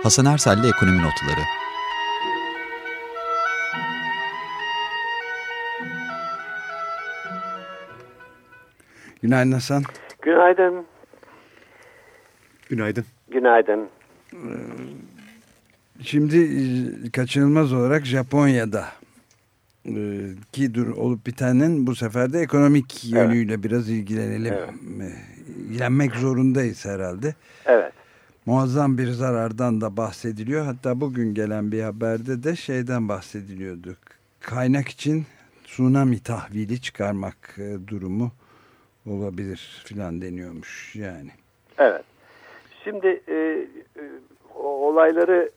Hasan Ersel'le Ekonomi Notları. Günaydın Hasan. Günaydın. Günaydın. Günaydın. Şimdi kaçınılmaz olarak Japonya'da ki olup bitenin bu sefer de ekonomik yönüyle biraz ilgilenelim. Evet. İlgilenmek zorundayız herhalde. Evet. Muazzam bir zarardan da bahsediliyor. Hatta bugün gelen bir haberde de şeyden bahsediliyordu. Kaynak için tsunami tahvili çıkarmak durumu olabilir filan deniyormuş yani. Evet. Şimdi olayları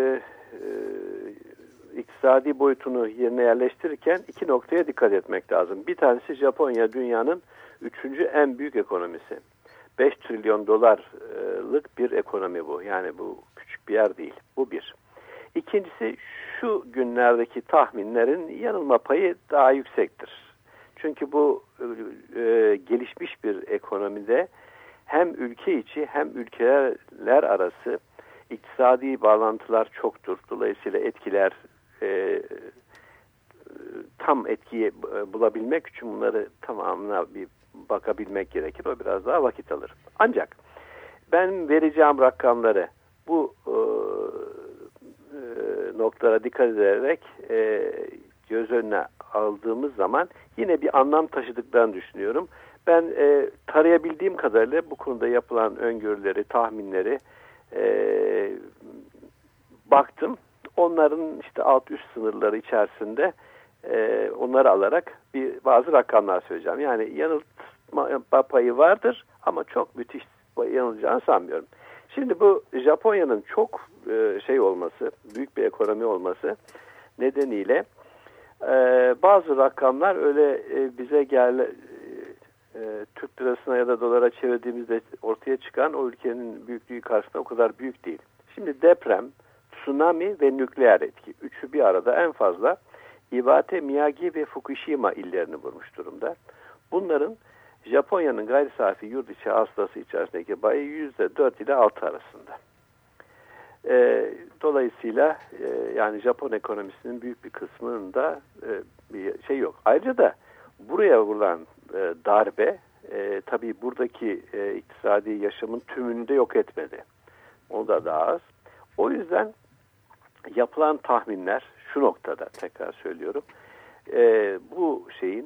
iktisadi boyutunu yerine yerleştirirken iki noktaya dikkat etmek lazım. Bir tanesi Japonya dünyanın 3. en büyük ekonomisi. 5 trilyon dolarlık bir ekonomi bu. Yani bu küçük bir yer değil. Bu bir. İkincisi şu günlerdeki tahminlerin yanılma payı daha yüksektir. Çünkü bu gelişmiş bir ekonomide hem ülke içi hem ülkeler arası iktisadi bağlantılar çoktur. Dolayısıyla etkiler tam etkiyi bulabilmek için bunları tamamına bir bakabilmek gerekir. O biraz daha vakit alır. Ancak ben vereceğim rakamları bu noktalara dikkat ederek göz önüne aldığımız zaman yine bir anlam taşıdıklarını düşünüyorum. Ben tarayabildiğim kadarıyla bu konuda yapılan öngörüleri, tahminleri baktım. Onların işte alt üst sınırları içerisinde onları alarak bazı rakamlar söyleyeceğim. Yani yanılma payı vardır ama çok müthiş yanılacağını sanmıyorum. Şimdi bu Japonya'nın çok olması, büyük bir ekonomi olması nedeniyle bazı rakamlar öyle bize Türk lirasına ya da dolara çevirdiğimizde ortaya çıkan o ülkenin büyüklüğü karşısında o kadar büyük değil. Şimdi deprem, tsunami ve nükleer etki. Üçü bir arada en fazla Iwate, Miyagi ve Fukushima illerini vurmuş durumda. Bunların Japonya'nın gayri safi yurt içi hasılası içerisindeki payı %4 ile 6 arasında. Dolayısıyla yani Japon ekonomisinin büyük bir kısmının da bir şey yok. Ayrıca da buraya vurulan darbe tabii buradaki iktisadi yaşamın tümünü de yok etmedi. O da daha az. O yüzden yapılan tahminler şu noktada tekrar söylüyorum. Bu şeyin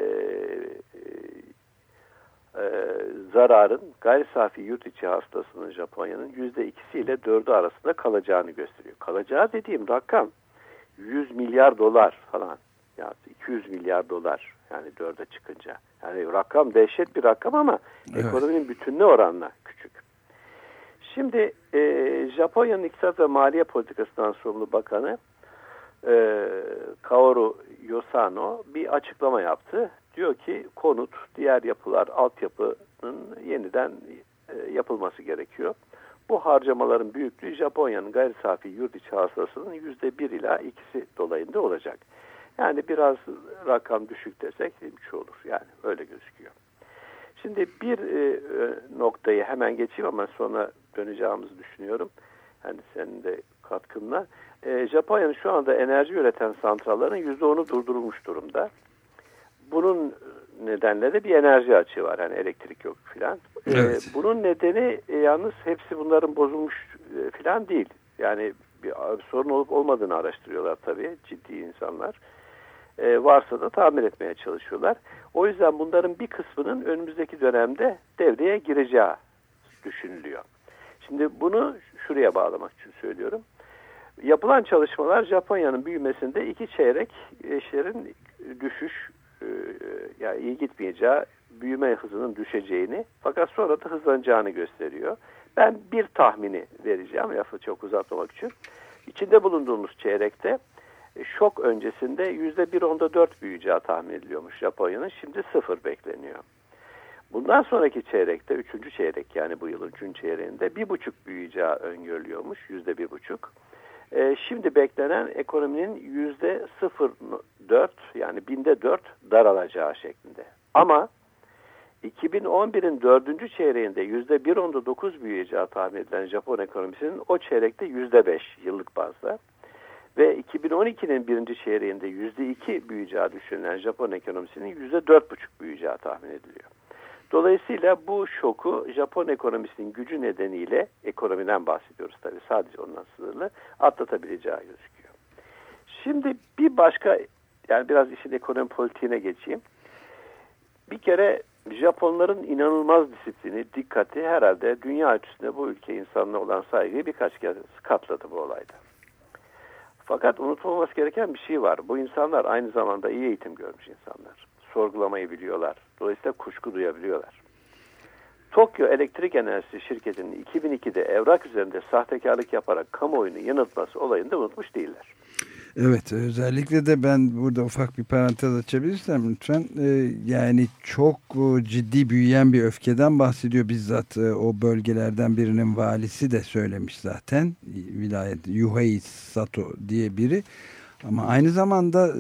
zararın gayri safi yurt içi hasılasının Japonya'nın %2'si ile 4'ü arasında kalacağını gösteriyor. Kalacağı dediğim rakam 100 milyar dolar falan. Yani 200 milyar dolar yani 4'e çıkınca. Yani rakam dehşet bir rakam ama evet, ekonominin bütününe oranla küçük. Şimdi Japonya'nın İktisat ve Maliye Politikasından sorumlu bakanı Kaoru Yosano bir açıklama yaptı. Diyor ki konut, diğer yapılar, altyapının yeniden yapılması gerekiyor. Bu harcamaların büyüklüğü Japonya'nın gayri safi yurt içi hasılasının %1 ila 2'si dolayında olacak. Yani biraz rakam düşük desek 3 olur. Yani öyle gözüküyor. Şimdi bir noktayı hemen geçeyim ama sonra döneceğimizi düşünüyorum. Yani senin de katkınla. Japonya'nın şu anda enerji üreten santrallerin %10'u durdurulmuş durumda. Bunun nedenle de bir enerji açığı var. Yani elektrik yok filan. Evet. Bunun nedeni yalnız hepsi bunların bozulmuş filan değil. Yani bir sorun olup olmadığını araştırıyorlar tabii ciddi insanlar. Varsa da tamir etmeye çalışıyorlar. O yüzden bunların bir kısmının önümüzdeki dönemde devreye gireceği düşünülüyor. Şimdi bunu şuraya bağlamak için söylüyorum. Yapılan çalışmalar Japonya'nın büyümesinde 2 çeyreklerin düşüş, yani iyi gitmeyeceği, büyüme hızının düşeceğini fakat sonra da hızlanacağını gösteriyor. Ben bir tahmini vereceğim lafı çok uzatmamak için. İçinde bulunduğumuz çeyrekte şok öncesinde %1.4 büyüyeceği tahmin ediliyormuş Japonya'nın. Şimdi 0 bekleniyor. Bundan sonraki çeyrekte, 3. çeyrek yani bu yılın 3. çeyreğinde 1.5 büyüyeceği öngörülüyormuş. %1.5. Şimdi beklenen ekonominin %0.4 yani binde 4 daralacağı şeklinde. Ama 2011'in 4. çeyreğinde %1.9 büyüyeceği tahmin edilen Japon ekonomisinin o çeyrekte %5 yıllık bazda ve 2012'nin 1. çeyreğinde %2 büyüyeceği düşünülen Japon ekonomisinin %4.5 büyüyeceği tahmin ediliyor. Dolayısıyla bu şoku Japon ekonomisinin gücü nedeniyle, ekonomiden bahsediyoruz tabii, sadece ondan sınırlı, atlatabileceği gözüküyor. Şimdi bir başka, yani biraz işin ekonomi politiğine geçeyim. Bir kere Japonların inanılmaz disiplini, dikkati herhalde dünya ölçüsünde bu ülke insanına olan saygıyı birkaç kez katladı bu olayda. Fakat unutulmaması gereken bir şey var. Bu insanlar aynı zamanda iyi eğitim görmüş insanlar. Sorgulamayı biliyorlar. Dolayısıyla kuşku duyabiliyorlar. Tokyo Elektrik Enerjisi Şirketi'nin 2002'de evrak üzerinde sahtekarlık yaparak kamuoyunu yanıltması olayını da unutmuş değiller. Evet, özellikle de ben burada ufak bir parantez açabilirsem lütfen, yani çok ciddi büyüyen bir öfkeden bahsediyor. Bizzat o bölgelerden birinin valisi de söylemiş zaten, vilayet Yuhei Sato diye biri, ama aynı zamanda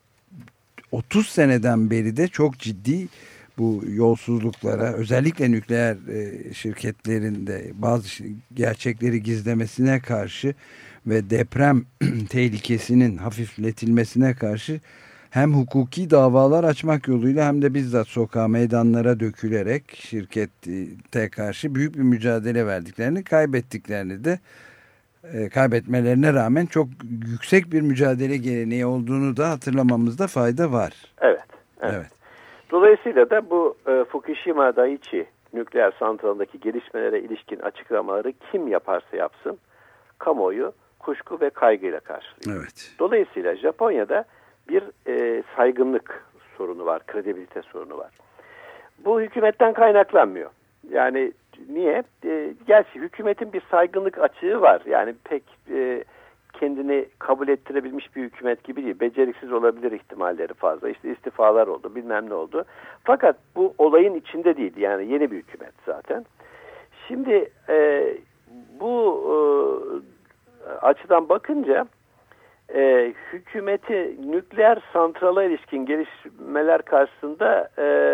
30 seneden beri de çok ciddi bu yolsuzluklara, özellikle nükleer şirketlerin de bazı gerçekleri gizlemesine karşı ve deprem tehlikesinin hafifletilmesine karşı hem hukuki davalar açmak yoluyla hem de bizzat sokağa, meydanlara dökülerek şirkete karşı büyük bir mücadele verdiklerini, kaybettiklerini de kaybetmelerine rağmen çok yüksek bir mücadele geleneği olduğunu da hatırlamamızda fayda var. Evet. Dolayısıyla da bu Fukushima Daiichi nükleer santralındaki gelişmelere ilişkin açıklamaları kim yaparsa yapsın, kamuoyu kuşku ve kaygıyla karşılıyor. Evet. Dolayısıyla Japonya'da bir saygınlık sorunu var, kredibilite sorunu var. Bu hükümetten kaynaklanmıyor. Yani niye? Gerçi hükümetin bir saygınlık açığı var. Yani pek kendini kabul ettirebilmiş bir hükümet gibi değil. Beceriksiz olabilir ihtimalleri fazla. İşte istifalar oldu, bilmem ne oldu. Fakat bu olayın içinde değil. Yani yeni bir hükümet zaten. Şimdi bu açıdan bakınca hükümeti nükleer santrala ilişkin gelişmeler karşısında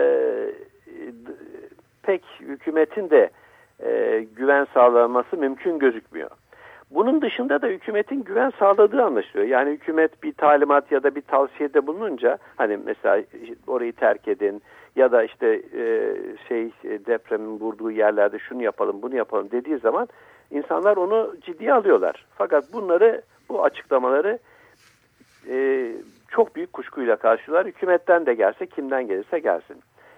pek hükümetin de güven sağlanması mümkün gözükmüyor. Bunun dışında da hükümetin güven sağladığı anlaşılıyor. Yani hükümet bir talimat ya da bir tavsiyede bulununca, hani mesela orayı terk edin ya da işte depremin vurduğu yerlerde şunu yapalım bunu yapalım dediği zaman insanlar onu ciddiye alıyorlar. Fakat bu açıklamaları çok büyük kuşkuyla karşılıyorlar. Hükümetten de gelse, kimden gelirse gelsin.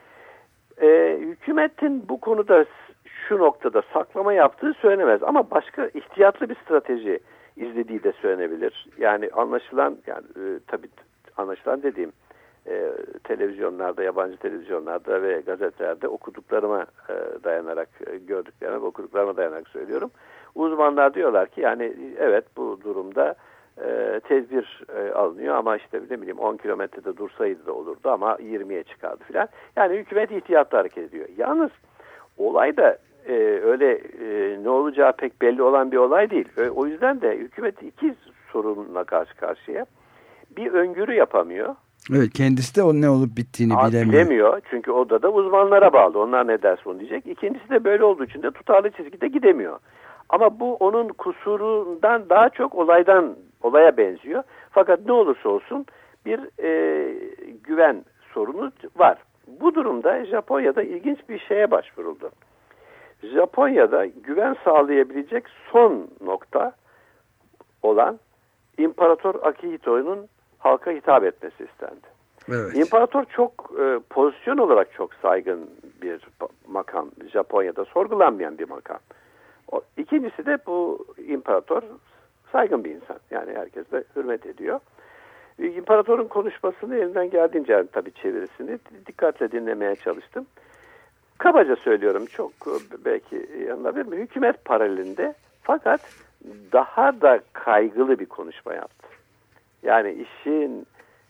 Hükümetin bu konuda şu noktada saklama yaptığı söylenemez ama başka ihtiyatlı bir strateji izlediği de söylenebilir. Yani anlaşılan, tabii anlaşılan dediğim televizyonlarda, yabancı televizyonlarda ve gazetelerde okuduklarıma dayanarak, gördüklerime ve okuduklarıma dayanarak söylüyorum. Uzmanlar diyorlar ki yani evet, bu durumda tedbir alınıyor ama işte ne bileyim 10 kilometrede dursaydı da olurdu ama 20'ye çıkardı filan. Yani hükümet ihtiyatlı hareket ediyor. Yalnız olay da öyle ne olacağı pek belli olan bir olay değil. O yüzden de hükümet iki sorunla karşı karşıya. Bir, öngörü yapamıyor. Evet, kendisi de o ne olup bittiğini bilemiyor. Çünkü o da uzmanlara bağlı. Onlar ne derse onu diyecek. İkincisi de böyle olduğu için de tutarlı çizgide gidemiyor. Ama bu onun kusurundan daha çok olaya benziyor. Fakat ne olursa olsun bir güven sorunu var. Bu durumda Japonya'da ilginç bir şeye başvuruldu. Japonya'da güven sağlayabilecek son nokta olan İmparator Akihito'nun halka hitap etmesi istendi. Evet. İmparator çok pozisyon olarak çok saygın bir makam. Japonya'da sorgulanmayan bir makam. İkincisi de bu imparator saygın bir insan. Yani herkes de hürmet ediyor. İmparatorun konuşmasını elinden geldiğince, yani tabii çevirisini dikkatle dinlemeye çalıştım. Kabaca söylüyorum, çok belki yanılabilir mi? Hükümet paralelinde fakat daha da kaygılı bir konuşma yaptı. Yani işin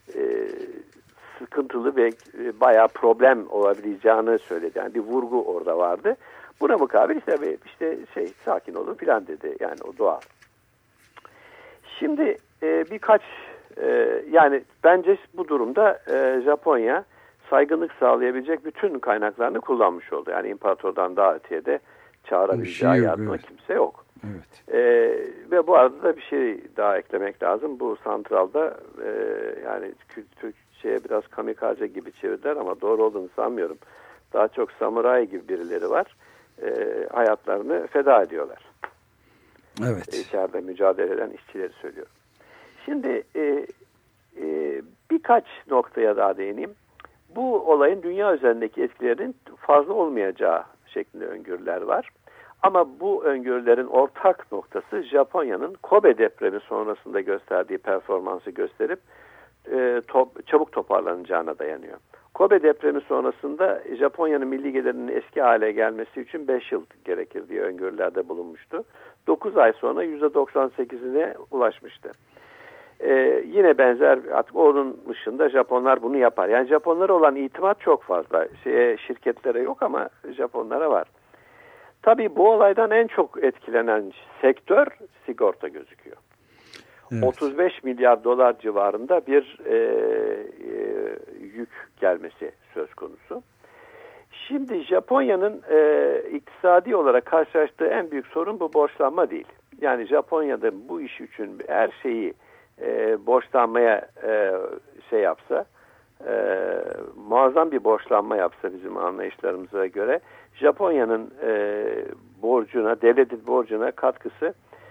sıkıntılı ve bayağı problem olabileceğini söyledi. Yani bir vurgu orada vardı. Buna mukabil işte sakin olun filan dedi. Yani o doğal. Şimdi birkaç yani bence bu durumda Japonya saygınlık sağlayabilecek bütün kaynaklarını kullanmış oldu. Yani imparatordan daha öteye de çağırabileceği yardıma kimse yok. Evet. Ve bu arada da bir şey daha eklemek lazım. Bu santralda yani Türkçe'ye biraz kamikaze gibi çevirdiler ama doğru olduğunu sanmıyorum. Daha çok samuray gibi birileri var. Hayatlarını feda ediyorlar. Evet. İçeride mücadele eden işçileri söylüyorum. Şimdi birkaç noktaya daha değineyim. Bu olayın dünya üzerindeki etkilerinin fazla olmayacağı şeklinde öngörüler var. Ama bu öngörülerin ortak noktası Japonya'nın Kobe depremi sonrasında gösterdiği performansı gösterip çabuk toparlanacağına dayanıyor. Kobe depremi sonrasında Japonya'nın milli gelirinin eski hale gelmesi için 5 yıl gerekir diye öngörülerde bulunmuştu. 9 ay sonra %98'ine ulaşmıştı. Yine benzer, artık onun dışında Japonlar bunu yapar. Yani Japonlara olan itimat çok fazla. Şirketlere yok ama Japonlara var. Tabii bu olaydan en çok etkilenen sektör sigorta gözüküyor. Evet. 35 milyar dolar civarında bir yük gelmesi söz konusu. Şimdi Japonya'nın iktisadi olarak karşılaştığı en büyük sorun bu borçlanma değil. Yani Japonya'da bu iş için her şeyi borçlanmaya yapsa, muazzam bir borçlanma yapsa bizim anlayışlarımıza göre Japonya'nın borcuna, devletin borcuna katkısı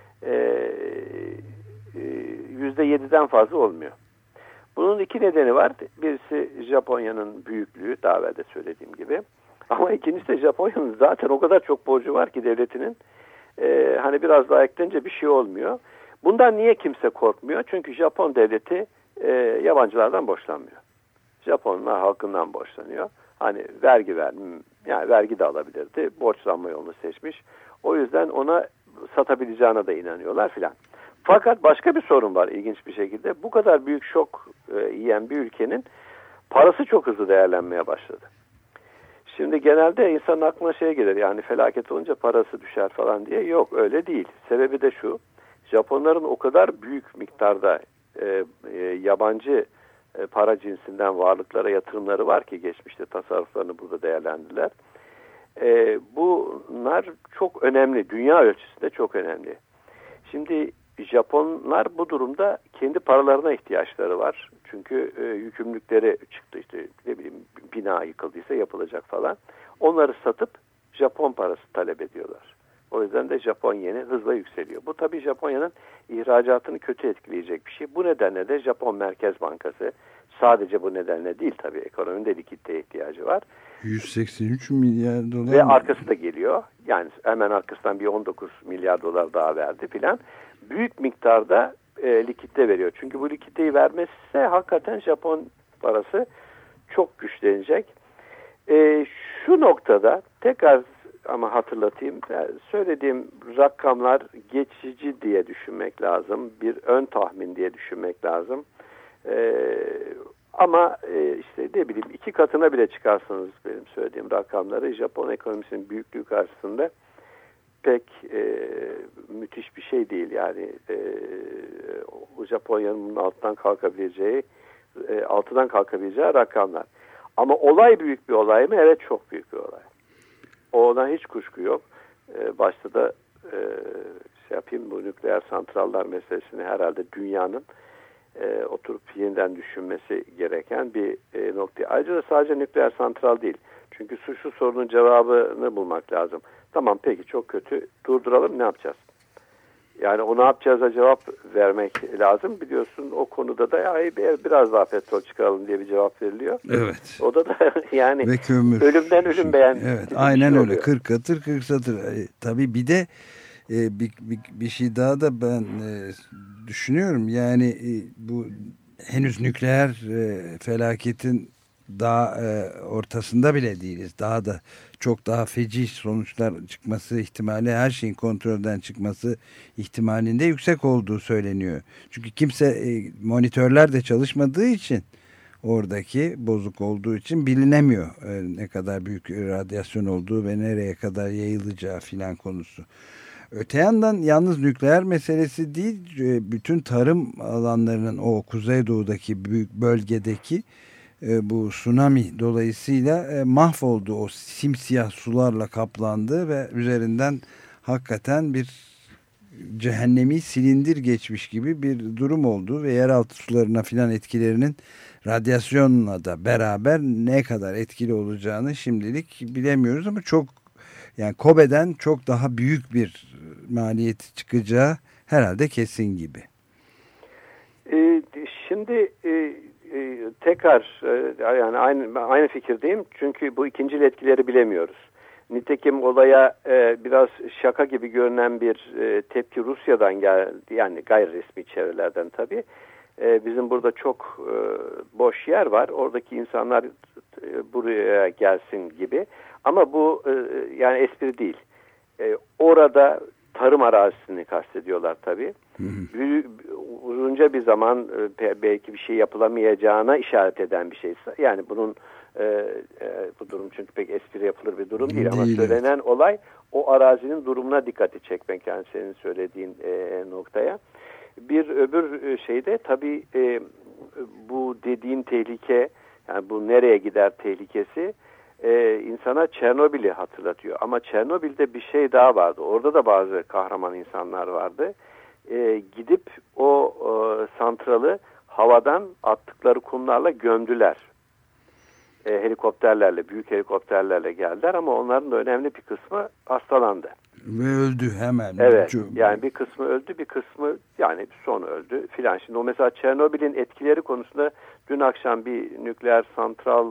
%7'den fazla olmuyor. Bunun iki nedeni var. Birisi Japonya'nın büyüklüğü, daha evvel de söylediğim gibi. Ama ikincisi de Japonya'nın zaten o kadar çok borcu var ki devletinin, hani biraz daha eklenince bir şey olmuyor. Bundan niye kimse korkmuyor? Çünkü Japon devleti yabancılardan borçlanmıyor. Japonlar halkından borçlanıyor. Hani yani vergi de alabilirdi. Borçlanma yolunu seçmiş. O yüzden ona satabileceğine de inanıyorlar filan. Fakat başka bir sorun var ilginç bir şekilde. Bu kadar büyük şok yiyen bir ülkenin parası çok hızlı değerlenmeye başladı. Şimdi genelde insanın aklına gelir, yani felaket olunca parası düşer falan diye. Yok, öyle değil. Sebebi de şu: Japonların o kadar büyük miktarda yabancı para cinsinden varlıklara yatırımları var ki geçmişte tasarruflarını burada değerlendirdiler. Bunlar çok önemli. Dünya ölçüsünde çok önemli. Şimdi Japonlar bu durumda kendi paralarına ihtiyaçları var. Çünkü yükümlülükleri çıktı, işte ne bileyim, bina yıkıldıysa yapılacak falan. Onları satıp Japon parası talep ediyorlar. O yüzden de Japon yeni hızla yükseliyor. Bu tabii Japonya'nın ihracatını kötü etkileyecek bir şey. Bu nedenle de Japon Merkez Bankası, sadece bu nedenle değil tabii, ekonomide likiditeye ihtiyacı var. 183 milyar dolar. Ve arkası da geliyor. Yani hemen arkasından bir 19 milyar dolar daha verdi filan. Büyük miktarda likitte veriyor. Çünkü bu likiditeyi vermezse hakikaten Japon parası çok güçlenecek. Şu noktada tekrar ama hatırlatayım, söylediğim rakamlar geçici diye düşünmek lazım. Bir ön tahmin diye düşünmek lazım. Ama işte ne bileyim, 2 katına bile çıkarsanız benim söylediğim rakamları, Japon ekonomisinin büyüklüğü karşısında pek müthiş bir şey değil. Yani Japonya'nın altından kalkabileceği rakamlar. Ama olay büyük bir olay mı? Evet, çok büyük bir olay. Ona hiç kuşku yok. Başta da bu nükleer santrallar meselesini herhalde dünyanın oturup yeniden düşünmesi gereken bir nokta. Ayrıca da sadece nükleer santral değil. Çünkü şu sorunun cevabını bulmak lazım. Tamam, peki, çok kötü, durduralım, ne yapacağız? Yani o ne yapacağıza cevap vermek lazım. Biliyorsun, o konuda da biraz daha petrol çıkaralım diye bir cevap veriliyor. Evet. O da yani ve kömür. Ölümden ölüm beğen. Evet, aynen öyle. 40 katır 40 satır. Tabii bir de bir şey daha da ben düşünüyorum. Yani bu henüz nükleer felaketin daha ortasında bile değiliz. Daha da çok daha feci sonuçlar çıkması ihtimali, her şeyin kontrolden çıkması ihtimalinde yüksek olduğu söyleniyor. Çünkü kimse monitörler de çalışmadığı için, oradaki bozuk olduğu için bilinemiyor ne kadar büyük radyasyon olduğu ve nereye kadar yayılacağı filan konusu. Öte yandan yalnız nükleer meselesi değil, bütün tarım alanlarının o kuzeydoğudaki büyük bölgedeki bu tsunami dolayısıyla mahvoldu. O simsiyah sularla kaplandı ve üzerinden hakikaten bir cehennemi silindir geçmiş gibi bir durum oldu ve yeraltı sularına filan etkilerinin radyasyonla da beraber ne kadar etkili olacağını şimdilik bilemiyoruz ama çok, yani Kobe'den çok daha büyük bir maliyeti çıkacağı herhalde kesin gibi. Şimdi tekrar yani aynı fikirdeyim çünkü bu ikincil etkileri bilemiyoruz. Nitekim olaya biraz şaka gibi görünen bir tepki Rusya'dan geldi, yani gayri resmi çevrelerden tabii. Bizim burada çok boş yer var, oradaki insanlar buraya gelsin gibi. Ama bu yani espri değil. Orada tarım arazisini kastediyorlar tabii. Uzunca bir zaman belki bir şey yapılamayacağına işaret eden bir şeyse, yani bunun bu durum çünkü pek espri yapılır bir durum değil ama söylenen olay o arazinin durumuna dikkati çekmek, yani senin söylediğin noktaya. Bir öbür şeyde tabii bu dediğin tehlike, yani bu nereye gider tehlikesi insana Çernobil'i hatırlatıyor. Ama Çernobil'de bir şey daha vardı. Orada da bazı kahraman insanlar vardı. Gidip o santralı havadan attıkları kumlarla gömdüler. Helikopterlerle, büyük helikopterlerle geldiler ama onların da önemli bir kısmı hastalandı. Ve öldü hemen. Evet, yani bir kısmı öldü, bir kısmı yani son öldü filan. Şimdi o mesela Çernobil'in etkileri konusunda dün akşam bir nükleer santral,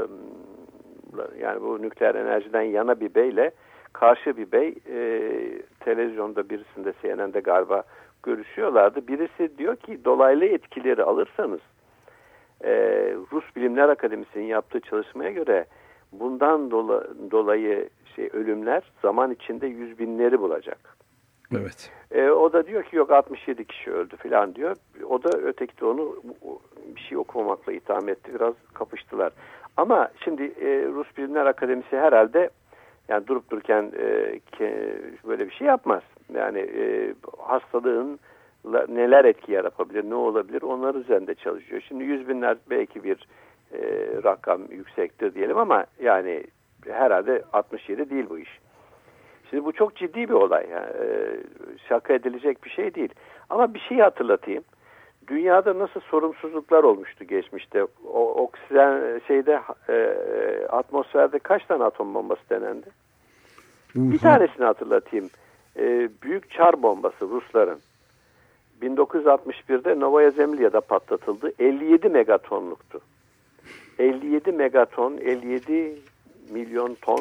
yani bu nükleer enerjiden yana bir beyle karşı bir bey televizyonda birisinde, CNN'de galiba görüşüyorlardı. Birisi diyor ki dolaylı etkileri alırsanız Rus Bilimler Akademisi'nin yaptığı çalışmaya göre bundan dolayı ölümler zaman içinde 100 binleri bulacak. Evet. O da diyor ki yok 67 kişi öldü falan diyor. O da öteki de onu bir şey okumamakla itham etti. Biraz kapıştılar. Ama şimdi Rus Bilimler Akademisi herhalde yani durup dururken böyle bir şey yapmaz. Yani hastalığın neler etki yaratabilir, ne olabilir onlar üzerinde çalışıyor. Şimdi 100 binler belki bir rakam yüksektir diyelim ama yani herhalde 67 değil bu iş. Şimdi bu çok ciddi bir olay. Yani, şaka edilecek bir şey değil. Ama bir şey hatırlatayım. Dünyada nasıl sorumsuzluklar olmuştu geçmişte? O oksijen atmosferde kaç tane atom bombası denendi? Bir tanesini hatırlatayım. Büyük çar bombası Rusların 1961'de Novaya Zemlya'da patlatıldı. 57 megatonluktu. 57 megaton, 57 milyon ton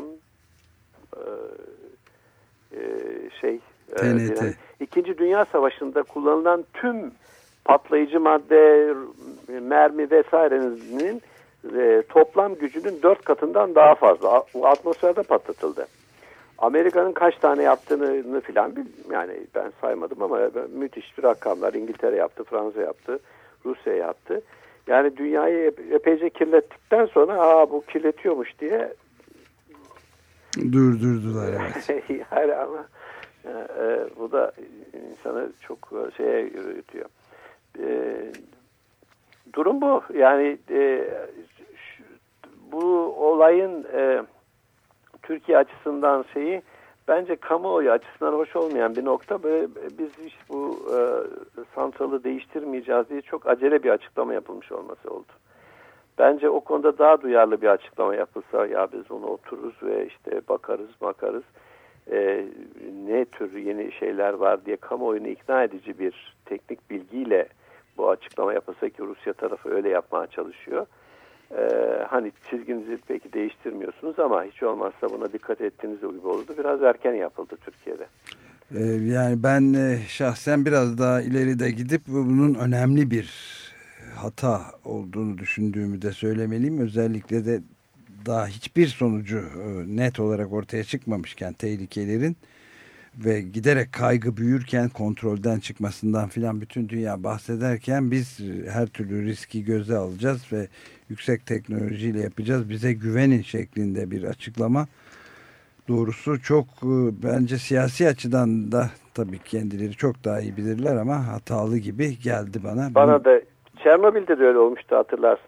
TNT. İkinci Dünya Savaşı'nda kullanılan tüm patlayıcı madde, mermi vesairenin toplam gücünün 4 katından daha fazla atmosferde patlatıldı. Amerika'nın kaç tane yaptığını filan yani ben saymadım ama müthiş bir rakamlar. İngiltere yaptı, Fransa yaptı, Rusya yaptı. Yani dünyayı epeyce kirlettikten sonra bu kirletiyormuş diye durdurdular. Evet. Yani ama bu da insanı çok şeye yürütüyor. Durum bu. Yani bu olayın Türkiye açısından bence kamuoyu açısından hoş olmayan bir nokta. Böyle biz hiç bu santralı değiştirmeyeceğiz diye çok acele bir açıklama yapılmış olması oldu. Bence o konuda daha duyarlı bir açıklama yapılsa, ya biz onu otururuz ve işte bakarız ne tür yeni şeyler var diye kamuoyunu ikna edici bir teknik bilgiyle bu açıklama yapılsa ki Rusya tarafı öyle yapmaya çalışıyor. Hani çizginizi peki değiştirmiyorsunuz ama hiç olmazsa buna dikkat ettiğiniz gibi olurdu. Biraz erken yapıldı Türkiye'de. Yani ben şahsen biraz daha ileride gidip bunun önemli bir hata olduğunu düşündüğümü de söylemeliyim. Özellikle de daha hiçbir sonucu net olarak ortaya çıkmamışken tehlikelerin ve giderek kaygı büyürken kontrolden çıkmasından filan bütün dünya bahsederken biz her türlü riski göze alacağız ve yüksek teknolojiyle yapacağız. Bize güvenin şeklinde bir açıklama. Doğrusu çok bence siyasi açıdan da tabii kendileri çok daha iyi bilirler ama hatalı gibi geldi bana. Bana da Çernobil'de de öyle olmuştu hatırlarsınız.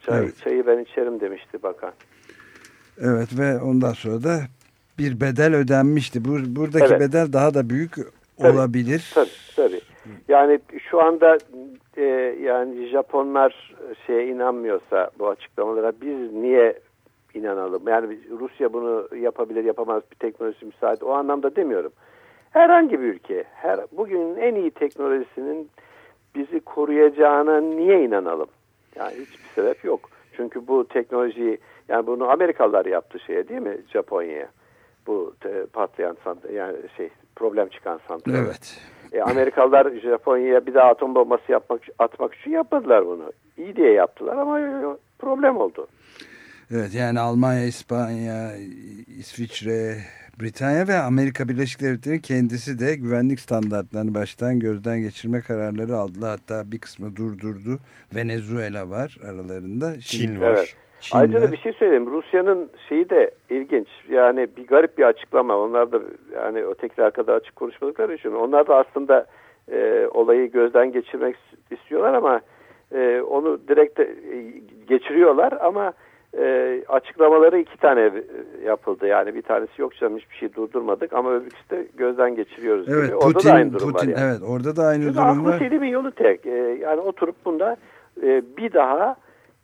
Çayı ben içerim demişti bakan. Evet ve ondan sonra da bir bedel ödenmişti. Buradaki bedel daha da büyük olabilir. Tabii. Yani şu anda yani Japonlar inanmıyorsa bu açıklamalara biz niye inanalım? Yani Rusya bunu yapabilir yapamaz, bir teknolojisi müsait, o anlamda demiyorum. Herhangi bir ülke bugünün en iyi teknolojisinin bizi koruyacağına niye inanalım? Yani hiçbir sebep yok. Çünkü bu teknolojiyi, yani bunu Amerikalılar yaptı değil mi, Japonya'ya? Bu patlayan yani problem çıkan santral. Evet. Amerikalılar Japonya'ya bir daha atom bombası atmak için yapmadılar bunu. İyi diye yaptılar ama problem oldu. Evet, yani Almanya, İspanya, İsviçre, Britanya ve Amerika Birleşik Devletleri kendisi de güvenlik standartlarını baştan gözden geçirme kararları aldılar. Hatta bir kısmı durdurdu. Venezuela var aralarında. Çin var. Evet. Ayrıca da bir şey söyleyeyim. Rusya'nın de ilginç. Yani bir garip bir açıklama. Onlar da yani ötekiler kadar açık konuşmadıkları için. Onlar da aslında olayı gözden geçirmek istiyorlar ama onu direkt geçiriyorlar ama açıklamaları 2 tane yapıldı. Yani bir tanesi yok canım hiçbir şey durdurmadık ama öbürküsü de gözden geçiriyoruz. Evet, gibi. Orada da aynı durum var yani. Evet, orada da aynı çünkü durum var. Aklı selimin yolu tek. Yani oturup bunda bir daha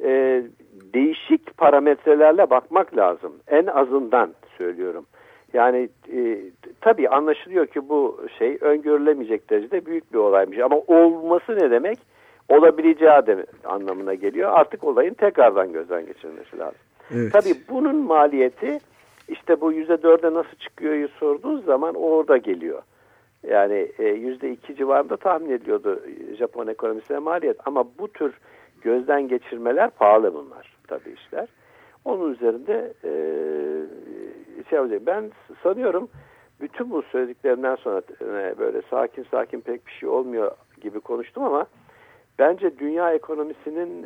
değişik parametrelerle bakmak lazım. En azından söylüyorum. Yani tabii anlaşılıyor ki bu öngörülemeyecek derecede büyük bir olaymış. Ama olması ne demek? Olabileceği de anlamına geliyor. Artık olayın tekrardan gözden geçirilmesi lazım. Evet. Tabii bunun maliyeti işte bu %4'e nasıl çıkıyor'yu sorduğunuz zaman orada geliyor. Yani %2 civarında tahmin ediliyordu Japon ekonomisine maliyet. Ama bu tür gözden geçirmeler pahalı bunlar tabii işler. Onun üzerinde ben sanıyorum bütün bu söylediklerimden sonra böyle sakin pek bir şey olmuyor gibi konuştum ama bence dünya ekonomisinin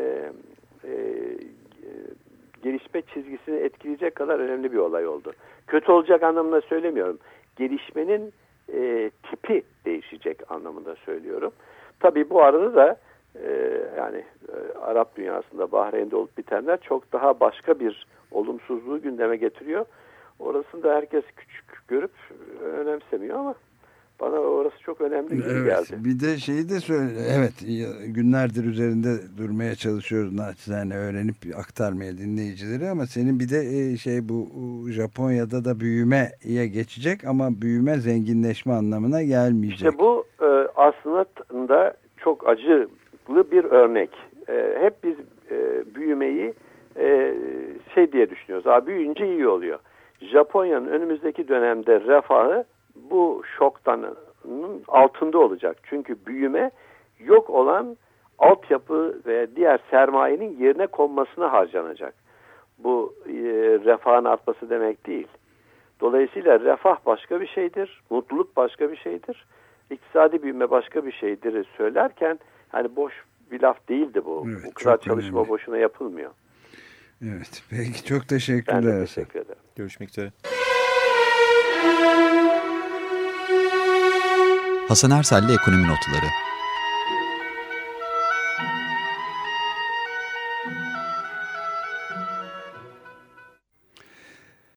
gelişme çizgisini etkileyecek kadar önemli bir olay oldu. Kötü olacak anlamında söylemiyorum. Gelişmenin tipi değişecek anlamında söylüyorum. Tabii bu arada da yani Arap dünyasında, Bahreyn'de olup bitenler çok daha başka bir olumsuzluğu gündeme getiriyor. Orasını da herkes küçük görüp önemsemiyor ama bana orası çok önemli gibi geldi. Bir de şeyi de söyle. Evet, günlerdir üzerinde durmaya çalışıyoruz. Naçizane öğrenip aktarmaya dinleyicileri ama senin bir de bu Japonya'da da büyümeye geçecek ama büyüme zenginleşme anlamına gelmeyecek. İşte bu aslında çok acılı bir örnek. Hep biz büyümeyi diye düşünüyoruz. Büyüyünce iyi oluyor. Japonya'nın önümüzdeki dönemde refahı bu şoktanın altında olacak. Çünkü büyüme yok olan altyapı ve diğer sermayenin yerine konmasına harcanacak. Bu refahın artması demek değil. Dolayısıyla refah başka bir şeydir, mutluluk başka bir şeydir, iktisadi büyüme başka bir şeydir söylerken hani boş bir laf değildi bu. Evet, bu kadar çalışma önemli. Boşuna yapılmıyor. Evet, peki çok teşekkürler. Ben de teşekkür ederim. Görüşmek üzere. Hasan Ersel'le Ekonomi Notları.